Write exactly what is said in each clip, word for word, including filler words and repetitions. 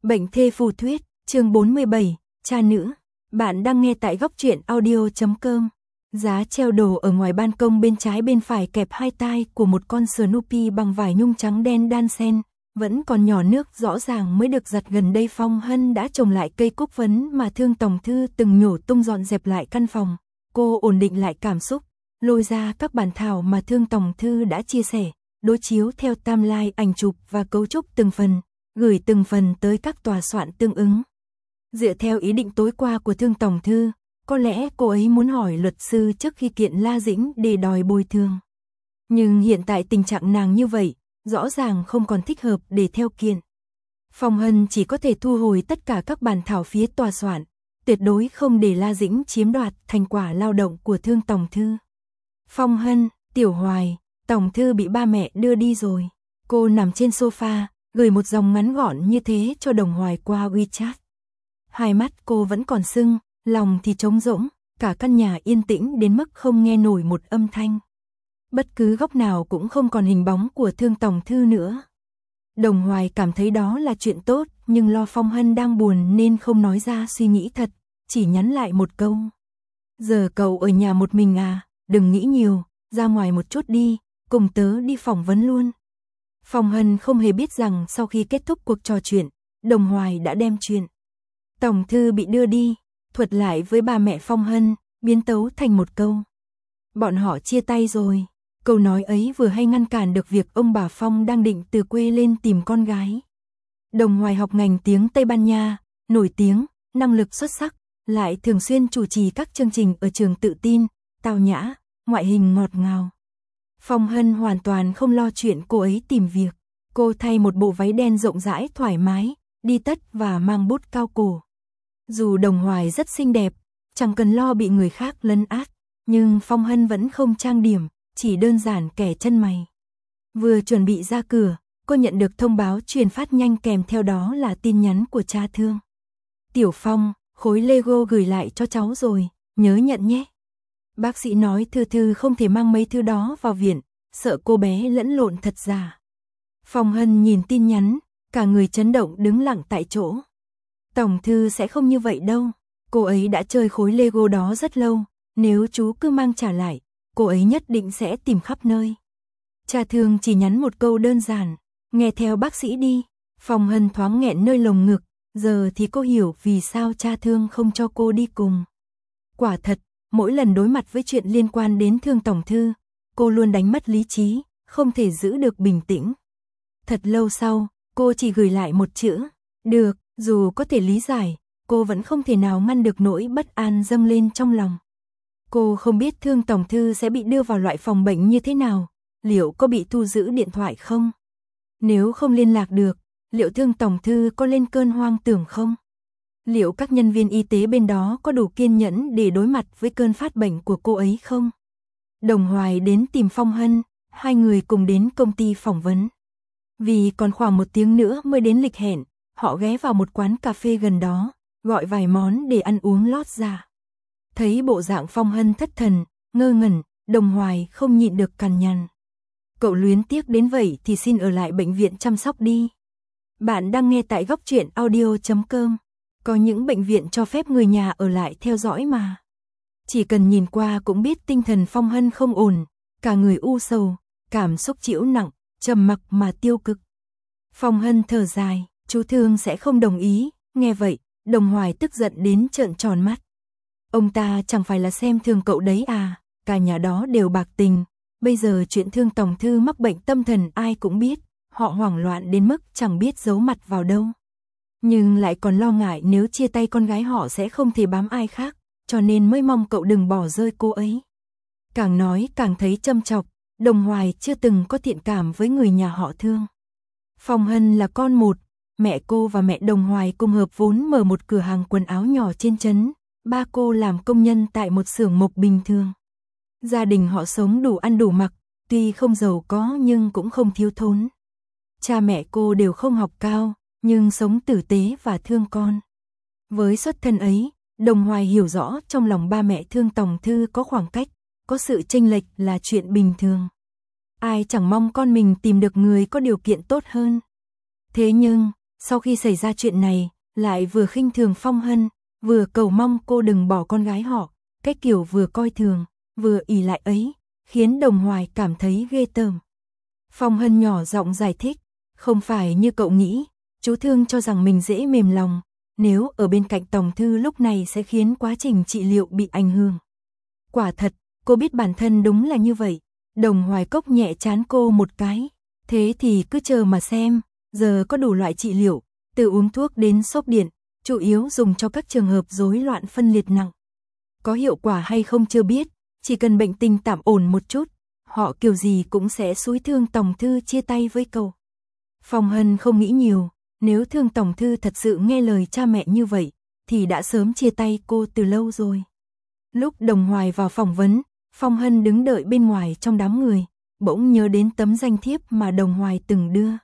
Bệnh thê phù thuyết, chương bốn mươi bảy, cha nữ. Bạn đang nghe tại góc truyện audio chấm com. Giá treo đồ ở ngoài ban công bên trái bên phải kẹp hai tai của một con Snoopy bằng vải nhung trắng đen đan xen, vẫn còn nhỏ nước rõ ràng mới được giặt gần đây. Phong Hân đã trồng lại cây cúc vấn mà Thương Tòng Thư từng nhổ tung, dọn dẹp lại căn phòng. Cô ổn định lại cảm xúc, lôi ra các bản thảo mà Thương Tòng Thư đã chia sẻ, đối chiếu theo timeline ảnh chụp và cấu trúc từng phần, gửi từng phần tới các tòa soạn tương ứng. Dựa theo ý định tối qua của Thương Tòng Thư, có lẽ cô ấy muốn hỏi luật sư trước khi kiện La Dĩnh để đòi bồi thường. Nhưng hiện tại tình trạng nàng như vậy, rõ ràng không còn thích hợp để theo kiện. Phong Hân chỉ có thể thu hồi tất cả các bản thảo phía tòa soạn, tuyệt đối không để La Dĩnh chiếm đoạt thành quả lao động của Thương Tòng Thư. Phong Hân, Tiểu Hoài, Tòng Thư bị ba mẹ đưa đi rồi. Cô nằm trên sofa, gửi một dòng ngắn gọn như thế cho Đồng Hoài qua WeChat. Hai mắt cô vẫn còn sưng, lòng thì trống rỗng, cả căn nhà yên tĩnh đến mức không nghe nổi một âm thanh. Bất cứ góc nào cũng không còn hình bóng của Thương Tòng Thư nữa. Đồng Hoài cảm thấy đó là chuyện tốt, nhưng lo Phong Hân đang buồn nên không nói ra suy nghĩ thật, chỉ nhắn lại một câu. Giờ cậu ở nhà một mình à, đừng nghĩ nhiều, ra ngoài một chút đi, cùng tớ đi phỏng vấn luôn. Phong Hân không hề biết rằng sau khi kết thúc cuộc trò chuyện, Đồng Hoài đã đem chuyện Tòng Thư bị đưa đi, thuật lại với ba mẹ Phong Hân, biến tấu thành một câu. Bọn họ chia tay rồi. Câu nói ấy vừa hay ngăn cản được việc ông bà Phong đang định từ quê lên tìm con gái. Đồng Hoài học ngành tiếng Tây Ban Nha, nổi tiếng, năng lực xuất sắc, lại thường xuyên chủ trì các chương trình ở trường tự tin, tao nhã, ngoại hình ngọt ngào. Phong Hân hoàn toàn không lo chuyện cô ấy tìm việc. Cô thay một bộ váy đen rộng rãi thoải mái, đi tất và mang bút cao cổ. Dù Đồng Hoài rất xinh đẹp, chẳng cần lo bị người khác lấn át, nhưng Phong Hân vẫn không trang điểm, chỉ đơn giản kẻ chân mày. Vừa chuẩn bị ra cửa, cô nhận được thông báo truyền phát nhanh kèm theo đó là tin nhắn của cha Thương. Tiểu Phong, khối Lego gửi lại cho cháu rồi, nhớ nhận nhé. Bác sĩ nói Thư Thư không thể mang mấy thứ đó vào viện, sợ cô bé lẫn lộn thật giả. Phong Hân nhìn tin nhắn, cả người chấn động đứng lặng tại chỗ. Tòng Thư sẽ không như vậy đâu, cô ấy đã chơi khối Lego đó rất lâu, nếu chú cứ mang trả lại, cô ấy nhất định sẽ tìm khắp nơi. Cha Thương chỉ nhắn một câu đơn giản, nghe theo bác sĩ đi. Phong Hân thoáng nghẹn nơi lồng ngực, giờ thì cô hiểu vì sao cha Thương không cho cô đi cùng. Quả thật, mỗi lần đối mặt với chuyện liên quan đến Thương Tòng Thư, cô luôn đánh mất lý trí, không thể giữ được bình tĩnh. Thật lâu sau, cô chỉ gửi lại một chữ, được, dù có thể lý giải, cô vẫn không thể nào ngăn được nỗi bất an dâng lên trong lòng. Cô không biết Thương Tòng Thư sẽ bị đưa vào loại phòng bệnh như thế nào, liệu có bị thu giữ điện thoại không? Nếu không liên lạc được, liệu Thương Tòng Thư có lên cơn hoang tưởng không? Liệu các nhân viên y tế bên đó có đủ kiên nhẫn để đối mặt với cơn phát bệnh của cô ấy không? Đồng Hoài đến tìm Phong Hân, hai người cùng đến công ty phỏng vấn. Vì còn khoảng một tiếng nữa mới đến lịch hẹn, họ ghé vào một quán cà phê gần đó, gọi vài món để ăn uống lót dạ. Thấy bộ dạng Phong Hân thất thần, ngơ ngẩn, Đồng Hoài không nhịn được cằn nhằn. Cậu luyến tiếc đến vậy thì xin ở lại bệnh viện chăm sóc đi. Bạn đang nghe tại góc truyện audio chấm com. Có những bệnh viện cho phép người nhà ở lại theo dõi mà. Chỉ cần nhìn qua cũng biết tinh thần Phong Hân không ổn, cả người u sầu, cảm xúc chịu nặng, trầm mặc mà tiêu cực. Phong Hân thở dài, chú Thương sẽ không đồng ý, nghe vậy, Đồng Hoài tức giận đến trợn tròn mắt. Ông ta chẳng phải là xem thường cậu đấy à, cả nhà đó đều bạc tình, bây giờ chuyện Thương Tòng Thư mắc bệnh tâm thần ai cũng biết, họ hoảng loạn đến mức chẳng biết giấu mặt vào đâu. Nhưng lại còn lo ngại nếu chia tay con gái họ sẽ không thể bám ai khác, cho nên mới mong cậu đừng bỏ rơi cô ấy. Càng nói càng thấy châm chọc, Đồng Hoài chưa từng có thiện cảm với người nhà họ Thương. Phong Hân là con một, mẹ cô và mẹ Đồng Hoài cùng hợp vốn mở một cửa hàng quần áo nhỏ trên trấn, ba cô làm công nhân tại một xưởng mộc bình thường. Gia đình họ sống đủ ăn đủ mặc, tuy không giàu có nhưng cũng không thiếu thốn. Cha mẹ cô đều không học cao, nhưng sống tử tế và thương con. Với xuất thân ấy, Đồng Hoài hiểu rõ trong lòng ba mẹ Thương Tòng Thư có khoảng cách, có sự chênh lệch là chuyện bình thường. Ai chẳng mong con mình tìm được người có điều kiện tốt hơn. Thế nhưng, Sau khi xảy ra chuyện này, lại vừa khinh thường Phong Hân, vừa cầu mong cô đừng bỏ con gái họ, cái kiểu vừa coi thường, vừa ỷ lại ấy, khiến Đồng Hoài cảm thấy ghê tởm. Phong Hân nhỏ giọng giải thích, không phải như cậu nghĩ, chú Thương cho rằng mình dễ mềm lòng, nếu ở bên cạnh Tòng Thư lúc này sẽ khiến quá trình trị liệu bị ảnh hưởng. Quả thật, cô biết bản thân đúng là như vậy. Đồng Hoài cốc nhẹ trán cô một cái, thế thì cứ chờ mà xem, giờ có đủ loại trị liệu, từ uống thuốc đến xốp điện, chủ yếu dùng cho các trường hợp rối loạn phân liệt nặng. Có hiệu quả hay không chưa biết, chỉ cần bệnh tình tạm ổn một chút, họ kiểu gì cũng sẽ xúi Thương Tòng Thư chia tay với cậu. Phong Hân không nghĩ nhiều, nếu Thương Tòng Thư thật sự nghe lời cha mẹ như vậy, thì đã sớm chia tay cô từ lâu rồi. Lúc Đồng Hoài vào phỏng vấn, Phong Hân đứng đợi bên ngoài trong đám người, bỗng nhớ đến tấm danh thiếp mà Đồng Hoài từng đưa.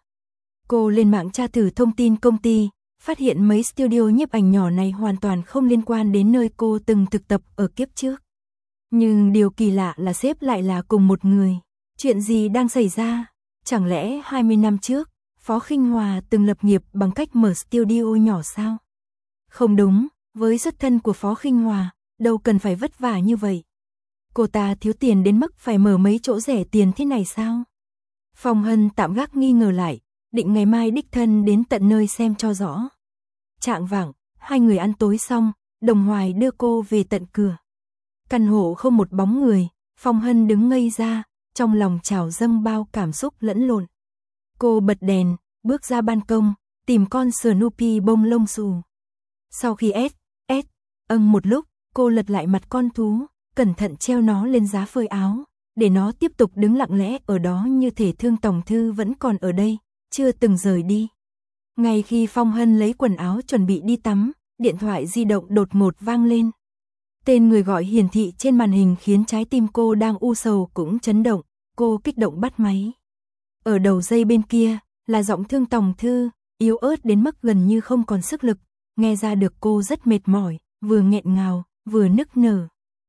Cô lên mạng tra thử thông tin công ty, phát hiện mấy studio nhiếp ảnh nhỏ này hoàn toàn không liên quan đến nơi cô từng thực tập ở kiếp trước. Nhưng điều kỳ lạ là sếp lại là cùng một người. Chuyện gì đang xảy ra? Chẳng lẽ hai mươi năm trước, Phó Khinh Hòa từng lập nghiệp bằng cách mở studio nhỏ sao? Không đúng, với xuất thân của Phó Khinh Hòa, đâu cần phải vất vả như vậy. Cô ta thiếu tiền đến mức phải mở mấy chỗ rẻ tiền thế này sao? Phong Hân tạm gác nghi ngờ lại, định ngày mai đích thân đến tận nơi xem cho rõ. Chạng vạng, hai người ăn tối xong, Đồng Hoài đưa cô về tận cửa. Căn hộ không một bóng người, Phong Hân đứng ngây ra, trong lòng trào dâng bao cảm xúc lẫn lộn. Cô bật đèn, bước ra ban công, tìm con Snoopy bông lông xù. Sau khi ép, ép, âng một lúc, cô lật lại mặt con thú, cẩn thận treo nó lên giá phơi áo, để nó tiếp tục đứng lặng lẽ ở đó như thể Thương Tòng Thư vẫn còn ở đây, chưa từng rời đi. Ngay khi Phong Hân lấy quần áo chuẩn bị đi tắm, điện thoại di động đột ngột vang lên. Tên người gọi hiển thị trên màn hình khiến trái tim cô đang u sầu cũng chấn động, cô kích động bắt máy. Ở đầu dây bên kia, là giọng Thương Tòng Thư, yếu ớt đến mức gần như không còn sức lực, nghe ra được cô rất mệt mỏi, vừa nghẹn ngào, vừa nức nở.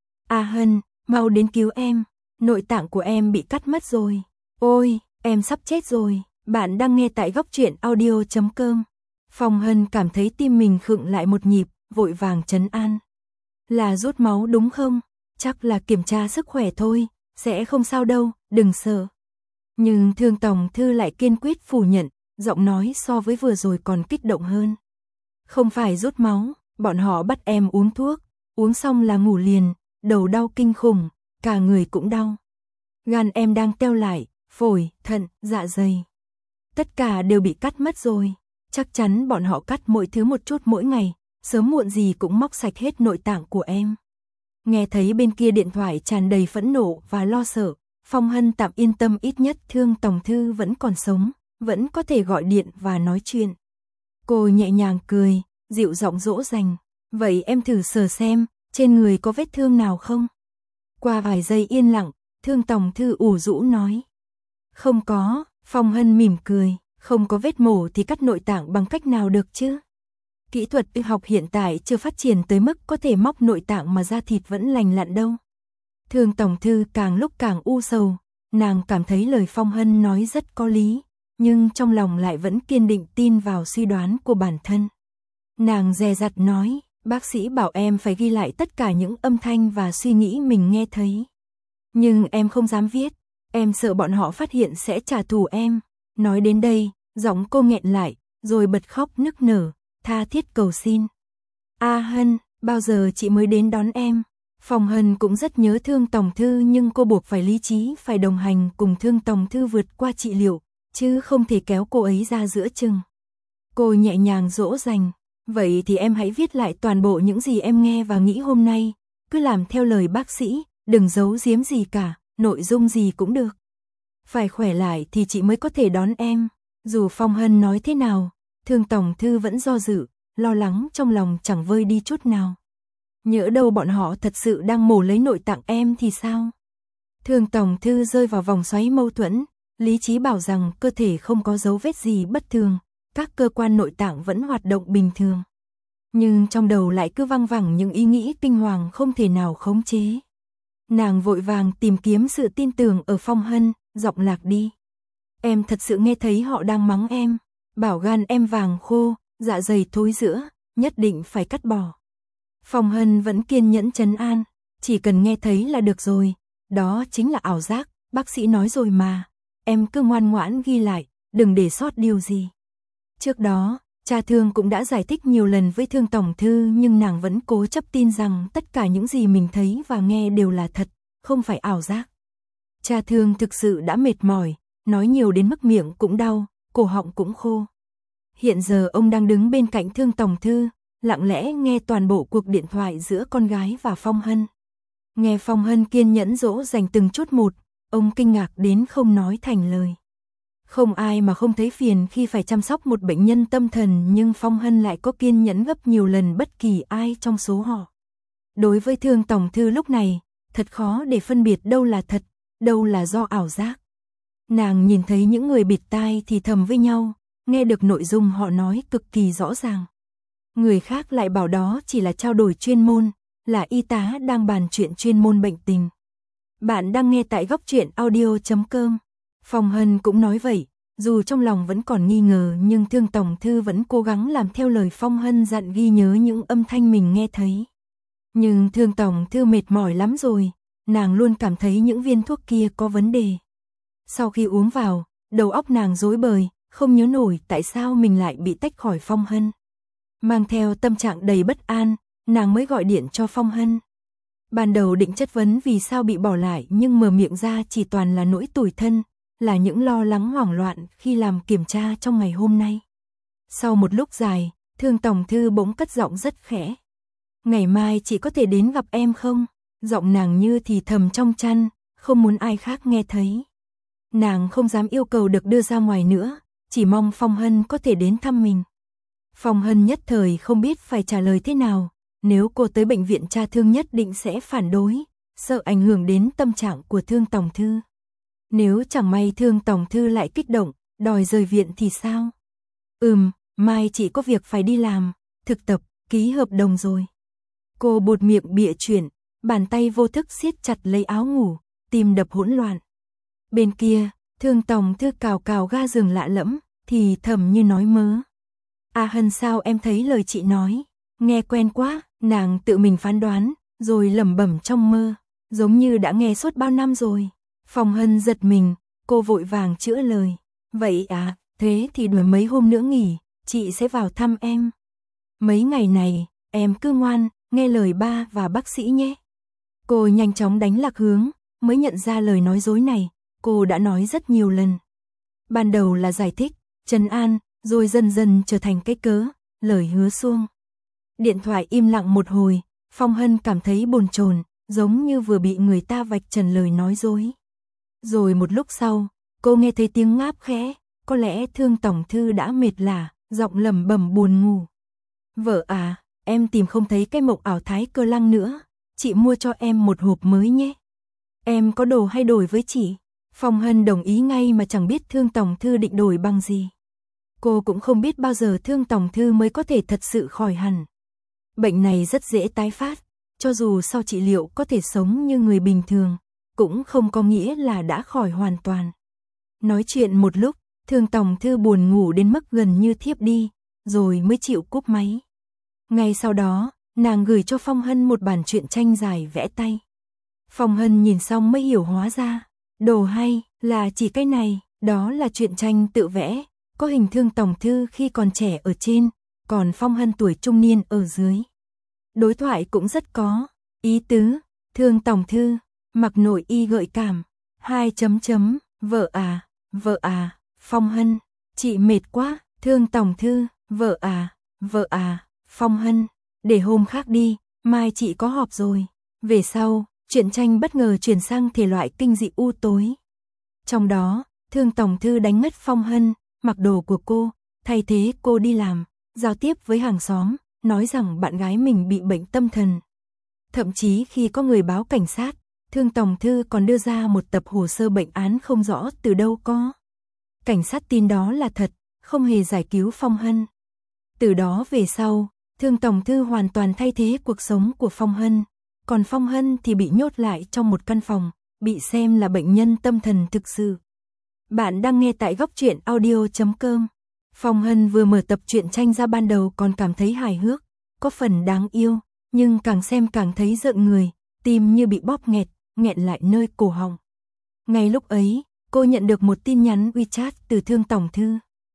A Hân, mau đến cứu em, nội tạng của em bị cắt mất rồi. Ôi, em sắp chết rồi. Bạn đang nghe tại góc truyện audio chấm com. Phong Hân cảm thấy tim mình khựng lại một nhịp, vội vàng trấn an. Là rút máu đúng không? Chắc là kiểm tra sức khỏe thôi, sẽ không sao đâu, đừng sợ. Nhưng Thương Tòng Thư lại kiên quyết phủ nhận, giọng nói so với vừa rồi còn kích động hơn. Không phải rút máu, bọn họ bắt em uống thuốc, uống xong là ngủ liền, đầu đau kinh khủng, cả người cũng đau. Gan em đang teo lại, phổi, thận, dạ dày. Tất cả đều bị cắt mất rồi, chắc chắn bọn họ cắt mỗi thứ một chút mỗi ngày, sớm muộn gì cũng móc sạch hết nội tạng của em. Nghe thấy bên kia điện thoại tràn đầy phẫn nộ và lo sợ, Phong Hân tạm yên tâm, ít nhất Thương Tòng Thư vẫn còn sống, vẫn có thể gọi điện và nói chuyện. Cô nhẹ nhàng cười, dịu giọng dỗ dành, vậy em thử sờ xem, trên người có vết thương nào không? Qua vài giây yên lặng, Thương Tòng Thư ủ rũ nói. Không có. Phong Hân mỉm cười, không có vết mổ thì cắt nội tạng bằng cách nào được chứ? Kỹ thuật y học hiện tại chưa phát triển tới mức có thể móc nội tạng mà da thịt vẫn lành lặn đâu. Thương Tòng Thư càng lúc càng u sầu, nàng cảm thấy lời Phong Hân nói rất có lý, nhưng trong lòng lại vẫn kiên định tin vào suy đoán của bản thân. Nàng dè dặt nói, bác sĩ bảo em phải ghi lại tất cả những âm thanh và suy nghĩ mình nghe thấy. Nhưng em không dám viết. Em sợ bọn họ phát hiện sẽ trả thù em. Nói đến đây, giọng cô nghẹn lại, rồi bật khóc nức nở, tha thiết cầu xin. A Hân, bao giờ chị mới đến đón em? Phong Hân cũng rất nhớ Thương Tòng Thư, nhưng cô buộc phải lý trí, phải đồng hành cùng Thương Tòng Thư vượt qua trị liệu, chứ không thể kéo cô ấy ra giữa chừng. Cô nhẹ nhàng dỗ dành, vậy thì em hãy viết lại toàn bộ những gì em nghe và nghĩ hôm nay, cứ làm theo lời bác sĩ, đừng giấu giếm gì cả. Nội dung gì cũng được. Phải khỏe lại thì chị mới có thể đón em. Dù Phong Hân nói thế nào, Thương Tòng Thư vẫn do dự, lo lắng trong lòng chẳng vơi đi chút nào. Nhỡ đâu bọn họ thật sự đang mổ lấy nội tạng em thì sao? Thương Tòng Thư rơi vào vòng xoáy mâu thuẫn, lý trí bảo rằng cơ thể không có dấu vết gì bất thường, các cơ quan nội tạng vẫn hoạt động bình thường. Nhưng trong đầu lại cứ văng vẳng những ý nghĩ kinh hoàng không thể nào khống chế. Nàng vội vàng tìm kiếm sự tin tưởng ở Phong Hân, giọng lạc đi. Em thật sự nghe thấy họ đang mắng em. Bảo gan em vàng khô, dạ dày thối rữa, nhất định phải cắt bỏ. Phong Hân vẫn kiên nhẫn trấn an, chỉ cần nghe thấy là được rồi, đó chính là ảo giác, bác sĩ nói rồi mà, em cứ ngoan ngoãn ghi lại, đừng để sót điều gì. Trước đó, cha Thương cũng đã giải thích nhiều lần với Thương tổng thư nhưng nàng vẫn cố chấp tin rằng tất cả những gì mình thấy và nghe đều là thật, không phải ảo giác. Cha Thương thực sự đã mệt mỏi, nói nhiều đến mức miệng cũng đau, cổ họng cũng khô. Hiện giờ ông đang đứng bên cạnh Thương tổng thư, lặng lẽ nghe toàn bộ cuộc điện thoại giữa con gái và Phong Hân. Nghe Phong Hân kiên nhẫn dỗ dành từng chút một, ông kinh ngạc đến không nói thành lời. Không ai mà không thấy phiền khi phải chăm sóc một bệnh nhân tâm thần nhưng Phong Hân lại có kiên nhẫn gấp nhiều lần bất kỳ ai trong số họ. Đối với Thương tổng thư lúc này, thật khó để phân biệt đâu là thật, đâu là do ảo giác. Nàng nhìn thấy những người bịt tai thì thầm với nhau, nghe được nội dung họ nói cực kỳ rõ ràng. Người khác lại bảo đó chỉ là trao đổi chuyên môn, là y tá đang bàn chuyện chuyên môn bệnh tình. Bạn đang nghe tại góc truyện audio chấm com. Phong Hân cũng nói vậy, dù trong lòng vẫn còn nghi ngờ nhưng Thương tổng thư vẫn cố gắng làm theo lời Phong Hân dặn ghi nhớ những âm thanh mình nghe thấy. Nhưng Thương tổng thư mệt mỏi lắm rồi, nàng luôn cảm thấy những viên thuốc kia có vấn đề. Sau khi uống vào, đầu óc nàng rối bời, không nhớ nổi tại sao mình lại bị tách khỏi Phong Hân. Mang theo tâm trạng đầy bất an, nàng mới gọi điện cho Phong Hân. Ban đầu định chất vấn vì sao bị bỏ lại nhưng mở miệng ra chỉ toàn là nỗi tủi thân, là những lo lắng hoảng loạn khi làm kiểm tra trong ngày hôm nay. Sau một lúc dài, Thương tổng thư bỗng cất giọng rất khẽ. Ngày mai chị có thể đến gặp em không? Giọng nàng như thì thầm trong chăn, không muốn ai khác nghe thấy. Nàng không dám yêu cầu được đưa ra ngoài nữa, chỉ mong Phong Hân có thể đến thăm mình. Phong Hân nhất thời không biết phải trả lời thế nào, nếu cô tới bệnh viện cha Thương nhất định sẽ phản đối, sợ ảnh hưởng đến tâm trạng của Thương tổng thư. Nếu chẳng may Thương tổng thư lại kích động, đòi rời viện thì sao? Ừm, mai chị có việc phải đi làm, thực tập, ký hợp đồng rồi. Cô buột miệng bịa chuyện, bàn tay vô thức siết chặt lấy áo ngủ, tim đập hỗn loạn. Bên kia, Thương tổng thư cào cào ga giường lạ lẫm, thì thầm như nói mớ. À Hân sao em thấy lời chị nói, nghe quen quá, nàng tự mình phán đoán, rồi lẩm bẩm trong mơ, giống như đã nghe suốt bao năm rồi. Phong Hân giật mình, cô vội vàng chữa lời. Vậy à, thế thì đợi mấy hôm nữa nghỉ, chị sẽ vào thăm em. Mấy ngày này, em cứ ngoan, nghe lời ba và bác sĩ nhé. Cô nhanh chóng đánh lạc hướng, mới nhận ra lời nói dối này, cô đã nói rất nhiều lần. Ban đầu là giải thích, trấn an, rồi dần dần trở thành cái cớ, lời hứa suông. Điện thoại im lặng một hồi, Phong Hân cảm thấy bồn chồn, giống như vừa bị người ta vạch trần lời nói dối. Rồi một lúc sau, cô nghe thấy tiếng ngáp khẽ, có lẽ Thương tổng thư đã mệt lả, giọng lẩm bẩm buồn ngủ. Vợ à, em tìm không thấy cái mộc ảo thái cơ lăng nữa, chị mua cho em một hộp mới nhé. Em có đồ hay đổi với chị? Phong Hân đồng ý ngay mà chẳng biết Thương tổng thư định đổi bằng gì. Cô cũng không biết bao giờ Thương tổng thư mới có thể thật sự khỏi hẳn. Bệnh này rất dễ tái phát, cho dù sau trị liệu có thể sống như người bình thường, cũng không có nghĩa là đã khỏi hoàn toàn. Nói chuyện một lúc, Thương tổng thư buồn ngủ đến mức gần như thiếp đi, rồi mới chịu cúp máy. Ngay sau đó, nàng gửi cho Phong Hân một bản truyện tranh dài vẽ tay. Phong Hân nhìn xong mới hiểu hóa ra, đồ hay là chỉ cái này, đó là truyện tranh tự vẽ, có hình Thương tổng thư khi còn trẻ ở trên, còn Phong Hân tuổi trung niên ở dưới. Đối thoại cũng rất có ý tứ, Thương tổng thư, mặc nội y gợi cảm, hai chấm chấm, vợ à, vợ à, Phong Hân, chị mệt quá, Thương tổng thư, vợ à, vợ à, Phong Hân, để hôm khác đi, mai chị có họp rồi. Về sau, truyện tranh bất ngờ chuyển sang thể loại kinh dị u tối. Trong đó, Thương tổng thư đánh ngất Phong Hân, mặc đồ của cô, thay thế cô đi làm, giao tiếp với hàng xóm, nói rằng bạn gái mình bị bệnh tâm thần. Thậm chí khi có người báo cảnh sát, Thương tổng thư còn đưa ra một tập hồ sơ bệnh án không rõ từ đâu có. Cảnh sát tin đó là thật, không hề giải cứu Phong Hân. Từ đó về sau, Thương tổng thư hoàn toàn thay thế cuộc sống của Phong Hân, còn Phong Hân thì bị nhốt lại trong một căn phòng, bị xem là bệnh nhân tâm thần thực sự. Bạn đang nghe tại góc truyện audio chấm com. Phong Hân vừa mở tập truyện tranh ra ban đầu còn cảm thấy hài hước, có phần đáng yêu, nhưng càng xem càng thấy rợn người, tim như bị bóp nghẹt, nghẹn lại nơi cổ họng. Ngay lúc ấy, cô nhận được một tin nhắn WeChat từ Thương Tổng Thư.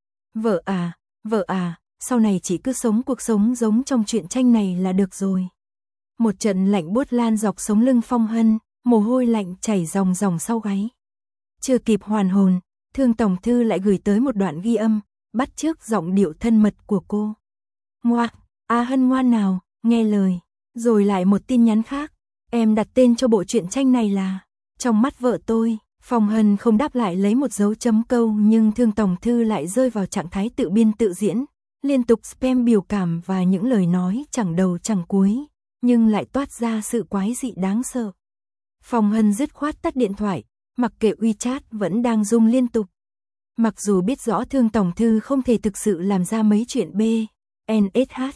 Vợ à, vợ à, sau này chỉ cứ sống cuộc sống giống trong truyện tranh này là được rồi. Một trận lạnh buốt lan dọc sống lưng Phong Hân, mồ hôi lạnh chảy ròng ròng sau gáy. Chưa kịp hoàn hồn, Thương Tổng Thư lại gửi tới một đoạn ghi âm, bắt chước giọng điệu thân mật của cô. Ngoạc, à Hân ngoan nào, nghe lời. Rồi lại một tin nhắn khác, em đặt tên cho bộ truyện tranh này là Trong mắt vợ tôi. Phong Hân không đáp lại lấy một dấu chấm câu, nhưng Thương Tổng Thư lại rơi vào trạng thái tự biên tự diễn, liên tục spam biểu cảm và những lời nói chẳng đầu chẳng cuối, nhưng lại toát ra sự quái dị đáng sợ. Phong Hân dứt khoát tắt điện thoại, mặc kệ WeChat vẫn đang rung liên tục. Mặc dù biết rõ Thương Tổng Thư không thể thực sự làm ra mấy chuyện B, N S H,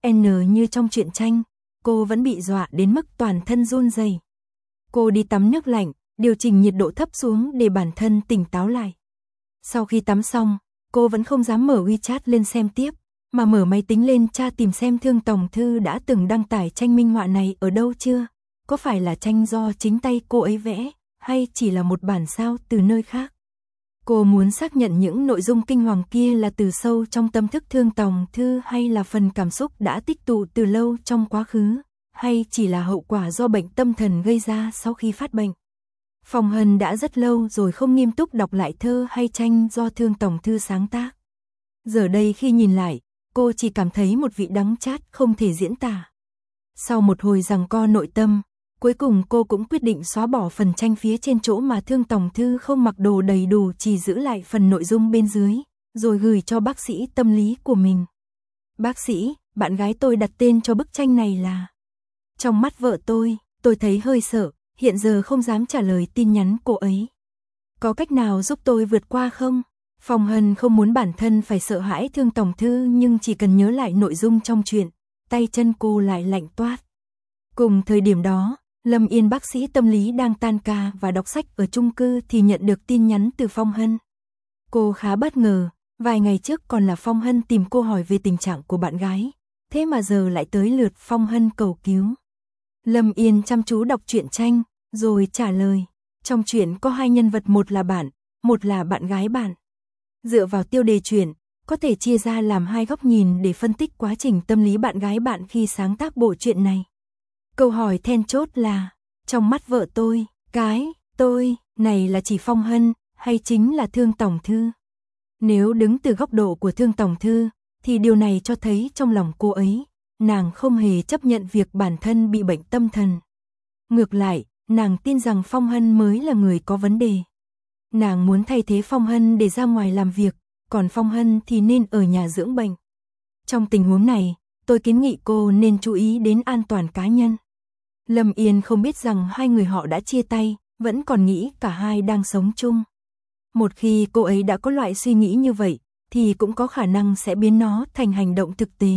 N như trong truyện tranh, cô vẫn bị dọa đến mức toàn thân run rẩy. Cô đi tắm nước lạnh, điều chỉnh nhiệt độ thấp xuống để bản thân tỉnh táo lại. Sau khi tắm xong, cô vẫn không dám mở WeChat lên xem tiếp, mà mở máy tính lên tra tìm xem Thương Tổng Thư đã từng đăng tải tranh minh họa này ở đâu chưa, có phải là tranh do chính tay cô ấy vẽ, hay chỉ là một bản sao từ nơi khác. Cô muốn xác nhận những nội dung kinh hoàng kia là từ sâu trong tâm thức Thương Tổng Thư hay là phần cảm xúc đã tích tụ từ lâu trong quá khứ, hay chỉ là hậu quả do bệnh tâm thần gây ra sau khi phát bệnh. Phong Hân đã rất lâu rồi không nghiêm túc đọc lại thơ hay tranh do Thương Tổng Thư sáng tác. Giờ đây khi nhìn lại, cô chỉ cảm thấy một vị đắng chát không thể diễn tả. Sau một hồi giằng co nội tâm, cuối cùng cô cũng quyết định xóa bỏ phần tranh phía trên chỗ mà Thương Tổng Thư không mặc đồ đầy đủ, chỉ giữ lại phần nội dung bên dưới, rồi gửi cho bác sĩ tâm lý của mình. Bác sĩ, bạn gái tôi đặt tên cho bức tranh này là Trong mắt vợ tôi. Tôi thấy hơi sợ, hiện giờ không dám trả lời tin nhắn cô ấy. Có cách nào giúp tôi vượt qua không? Phong Hân không muốn bản thân phải sợ hãi Thương Tổng Thư, nhưng chỉ cần nhớ lại nội dung trong chuyện, tay chân cô lại lạnh toát. Cùng thời điểm đó, Lâm Yên bác sĩ tâm lý đang tan ca và đọc sách ở chung cư thì nhận được tin nhắn từ Phong Hân. Cô khá bất ngờ, vài ngày trước còn là Phong Hân tìm cô hỏi về tình trạng của bạn gái, thế mà giờ lại tới lượt Phong Hân cầu cứu. Lâm Yên chăm chú đọc truyện tranh, rồi trả lời, trong truyện có hai nhân vật, một là bạn, một là bạn gái bạn. Dựa vào tiêu đề truyện, có thể chia ra làm hai góc nhìn để phân tích quá trình tâm lý bạn gái bạn khi sáng tác bộ truyện này. Câu hỏi then chốt là, trong mắt vợ tôi, cái, tôi, này là chỉ Phong Hân, hay chính là Thương Tổng Thư? Nếu đứng từ góc độ của Thương Tổng Thư, thì điều này cho thấy trong lòng cô ấy, nàng không hề chấp nhận việc bản thân bị bệnh tâm thần. Ngược lại, nàng tin rằng Phong Hân mới là người có vấn đề. Nàng muốn thay thế Phong Hân để ra ngoài làm việc, còn Phong Hân thì nên ở nhà dưỡng bệnh. Trong tình huống này, tôi kiến nghị cô nên chú ý đến an toàn cá nhân. Lâm Yên không biết rằng hai người họ đã chia tay, vẫn còn nghĩ cả hai đang sống chung. Một khi cô ấy đã có loại suy nghĩ như vậy, thì cũng có khả năng sẽ biến nó thành hành động thực tế.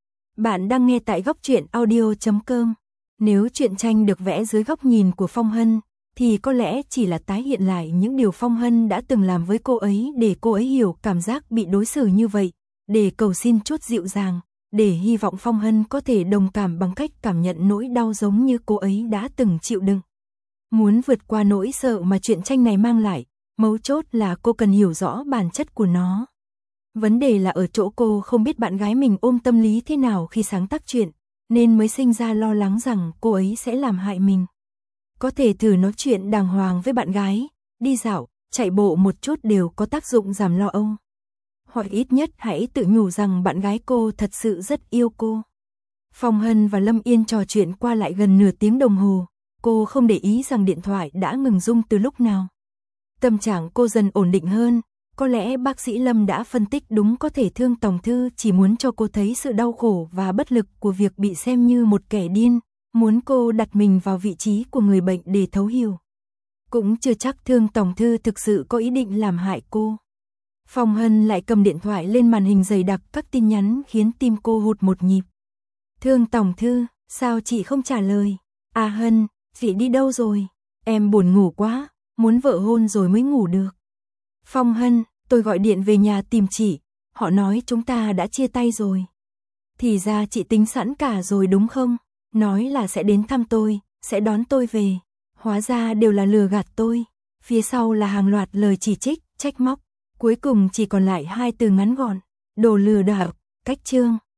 Bạn đang nghe tại góc truyện audio chấm com. Nếu truyện tranh được vẽ dưới góc nhìn của Phong Hân, thì có lẽ chỉ là tái hiện lại những điều Phong Hân đã từng làm với cô ấy để cô ấy hiểu cảm giác bị đối xử như vậy, để cầu xin chút dịu dàng, để hy vọng Phong Hân có thể đồng cảm bằng cách cảm nhận nỗi đau giống như cô ấy đã từng chịu đựng. Muốn vượt qua nỗi sợ mà truyện tranh này mang lại, mấu chốt là cô cần hiểu rõ bản chất của nó. Vấn đề là ở chỗ cô không biết bạn gái mình ôm tâm lý thế nào khi sáng tác truyện, nên mới sinh ra lo lắng rằng cô ấy sẽ làm hại mình. Có thể thử nói chuyện đàng hoàng với bạn gái, đi dạo, chạy bộ một chút đều có tác dụng giảm lo âu. Hoặc ít nhất hãy tự nhủ rằng bạn gái cô thật sự rất yêu cô. Phong Hân và Lâm Yên trò chuyện qua lại gần nửa tiếng đồng hồ, cô không để ý rằng điện thoại đã ngừng rung từ lúc nào. Tâm trạng cô dần ổn định hơn, có lẽ bác sĩ Lâm đã phân tích đúng, có thể Thương Tổng Thư chỉ muốn cho cô thấy sự đau khổ và bất lực của việc bị xem như một kẻ điên, muốn cô đặt mình vào vị trí của người bệnh để thấu hiểu. Cũng chưa chắc Thương Tổng Thư thực sự có ý định làm hại cô. Phong Hân lại cầm điện thoại lên màn hình dày đặc các tin nhắn khiến tim cô hụt một nhịp. Thương Tổng Thư, sao chị không trả lời? À Hân, chị đi đâu rồi? Em buồn ngủ quá, muốn vợ hôn rồi mới ngủ được. Phong Hân, tôi gọi điện về nhà tìm chị, họ nói chúng ta đã chia tay rồi. Thì ra chị tính sẵn cả rồi đúng không? Nói là sẽ đến thăm tôi, sẽ đón tôi về. Hóa ra đều là lừa gạt tôi. Phía sau là hàng loạt lời chỉ trích, trách móc. Cuối cùng chỉ còn lại hai từ ngắn gọn. Đồ lừa đảo, cách chương.